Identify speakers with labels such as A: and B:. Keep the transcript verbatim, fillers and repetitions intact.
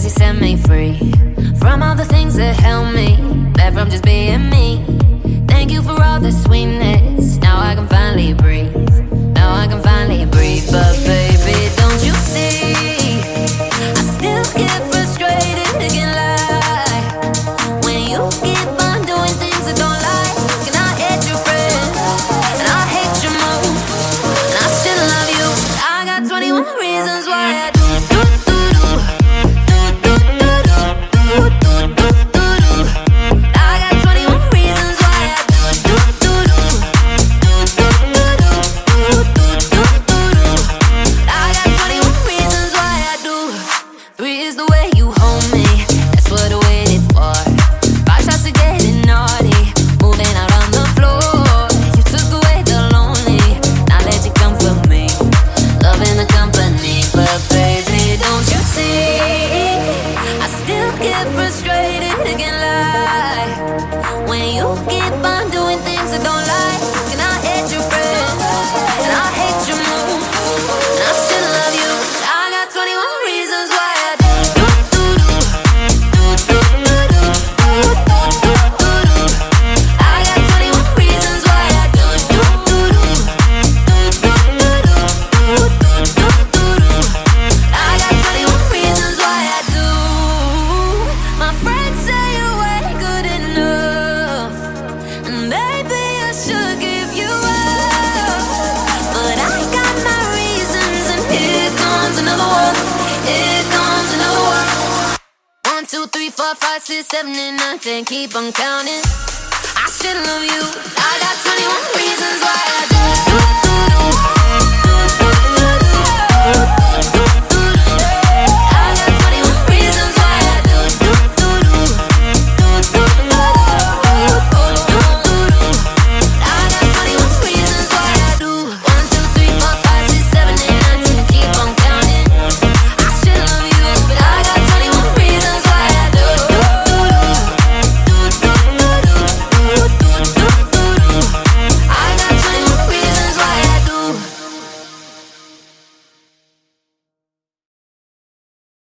A: he set me free from all the things that held me back from just being me. Thank you for all the sweetness. Now I can finally breathe. Now I can finally breathe. But baby, don't you see? I still get frustrated, again lie when you keep on doing things I don't like. And I hate your friends, and I hate your moves, and I still love you. I got twenty-one reasons why I do do do do do do do do do do do do. I got twenty-one reasons why I do do do do do do do do do do do. I got twenty-one reasons why I do. Three is the way you hold me. That's what I waited for. Five shots of getting naughty, moving out on the floor. You took away the lonely, now let you comfort me, loving the company. But baby, don't you see? I still get frustrated, again lie when you keep on doing things I don't like. And I hate your friends, and I hate your moves, and I still love you. I got twenty-one reasons why I do do do do do do do do do do do. I got twenty-one reasons why I do do do do do do do do do do. I got twenty-one reasons why I do. My friends say you ain't good enough, and maybe I should give you up, but I got my reasons, and here comes another one. Here comes another one. One, two, three, four, five, six, seven, eight, nine, ten. Keep on counting. I still love you. I got twenty-one reasons why I